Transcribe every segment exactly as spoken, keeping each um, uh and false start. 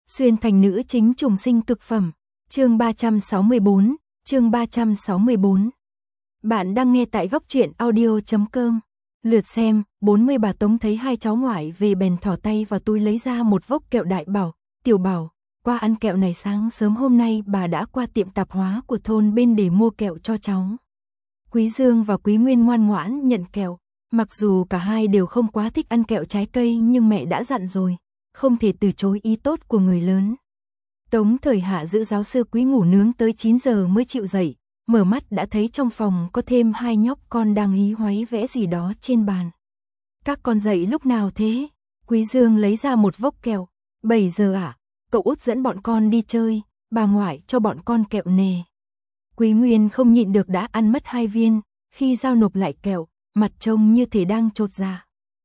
Xuyên thành nữ chính trùng sinh cực phẩm. Chương ba trăm sáu mươi bốn, chương ba trăm sáu mươi bốn. Bạn đang nghe tại góc truyện audio chấm com. Lượt xem, bốn mươi bà Tống thấy hai cháu ngoại về bèn thỏ tay vào túi lấy ra một vốc kẹo đại bảo, tiểu bảo, qua ăn kẹo này sáng sớm hôm nay bà đã qua tiệm tạp hóa của thôn bên để mua kẹo cho cháu. Quý Dương và Quý Nguyên ngoan ngoãn nhận kẹo, mặc dù cả hai đều không quá thích ăn kẹo trái cây nhưng mẹ đã dặn rồi, không thể từ chối ý tốt của người lớn. Tống Thời Hạ giữ giáo sư Quý ngủ nướng tới chín giờ mới chịu dậy, mở mắt đã thấy trong phòng có thêm hai nhóc con đang hí hoáy vẽ gì đó trên bàn. Các con dậy lúc nào thế? Quý Dương lấy ra một vốc kẹo. bảy giờ ạ, à? Cậu út dẫn bọn con đi chơi, bà ngoại cho bọn con kẹo nè. Quý Nguyên không nhịn được đã ăn mất hai viên, khi giao nộp lại kẹo, mặt trông như thể đang chột dạ.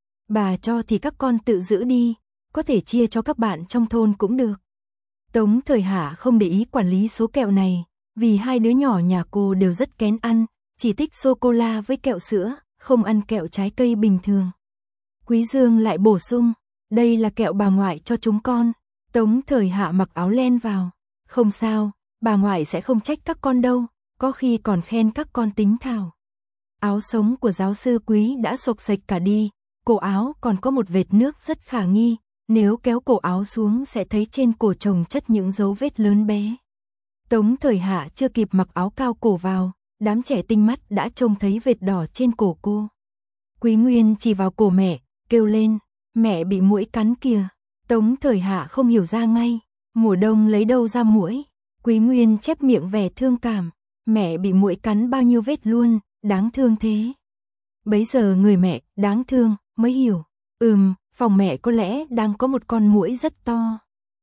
Bà cho thì các con tự giữ đi, có thể chia cho các bạn trong thôn cũng được. Tống Thời Hạ không để ý quản lý số kẹo này, vì hai đứa nhỏ nhà cô đều rất kén ăn, chỉ thích sô-cô-la với kẹo sữa, không ăn kẹo trái cây bình thường. Quý Dương lại bổ sung, đây là kẹo bà ngoại cho chúng con. Tống Thời Hạ mặc áo len vào, không sao, bà ngoại sẽ không trách các con đâu, có khi còn khen các con tính thảo. Áo sống của giáo sư Quý đã xộc xệch cả đi, cổ áo còn có một vệt nước rất khả nghi, nếu kéo cổ áo xuống sẽ thấy trên cổ chồng chất những dấu vết lớn bé. Tống Thời Hạ chưa kịp mặc áo cao cổ vào, đám trẻ tinh mắt đã trông thấy vệt đỏ trên cổ cô. Quý Nguyên chỉ vào cổ mẹ, kêu lên, mẹ bị muỗi cắn kìa. Tống Thời Hạ không hiểu ra ngay, mùa đông lấy đâu ra muỗi. Quý Nguyên chép miệng vẻ thương cảm, mẹ bị muỗi cắn bao nhiêu vết luôn, đáng thương thế. Bấy giờ người mẹ, đáng thương, mới hiểu, ừm, phòng mẹ có lẽ đang có một con muỗi rất to.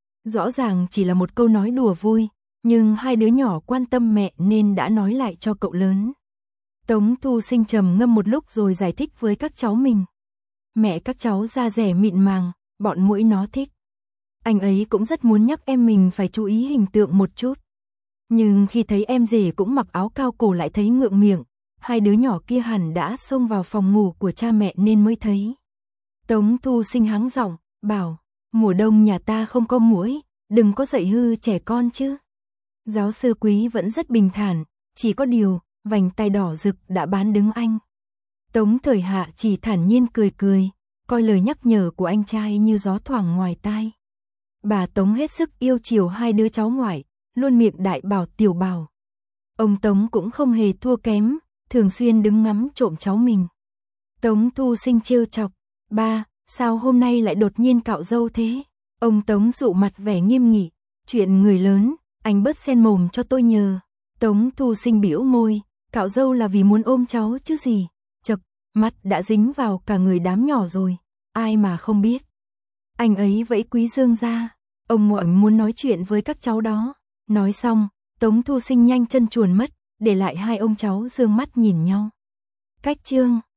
Rõ ràng chỉ là một câu nói đùa vui, nhưng hai đứa nhỏ quan tâm mẹ nên đã nói lại cho cậu lớn. Tống Thu Sinh trầm ngâm một lúc rồi giải thích với các cháu mình. Mẹ các cháu da dẻ mịn màng, bọn muỗi nó thích. Anh ấy cũng rất muốn nhắc em mình phải chú ý hình tượng một chút. Nhưng khi thấy em rể cũng mặc áo cao cổ lại thấy ngượng miệng, hai đứa nhỏ kia hẳn đã xông vào phòng ngủ của cha mẹ nên mới thấy. Tống Thu Sinh hắng giọng, bảo, mùa đông nhà ta không có muỗi, đừng có dạy hư trẻ con chứ. Giáo sư Quý vẫn rất bình thản, chỉ có điều, vành tai đỏ rực đã bán đứng anh. Tống Thời Hạ chỉ thản nhiên cười cười, coi lời nhắc nhở của anh trai như gió thoảng ngoài tai. Bà Tống hết sức yêu chiều hai đứa cháu ngoại, luôn miệng đại bảo tiểu bảo. Ông Tống cũng không hề thua kém, thường xuyên đứng ngắm trộm cháu mình. Tống Thu Sinh trêu chọc, ba, sao hôm nay lại đột nhiên cạo râu thế? Ông Tống dụ mặt vẻ nghiêm nghị, chuyện người lớn, anh bớt xen mồm cho tôi nhờ. Tống Thu Sinh bĩu môi, cạo râu là vì muốn ôm cháu chứ gì. Chật, mắt đã dính vào cả người đám nhỏ rồi, ai mà không biết. Anh ấy vẫy Quý Dương ra, ông ngoảnh muốn nói chuyện với các cháu đó. Nói xong, Tống Thu Sinh nhanh chân chuồn mất, để lại hai ông cháu dương mắt nhìn nhau. Cách chương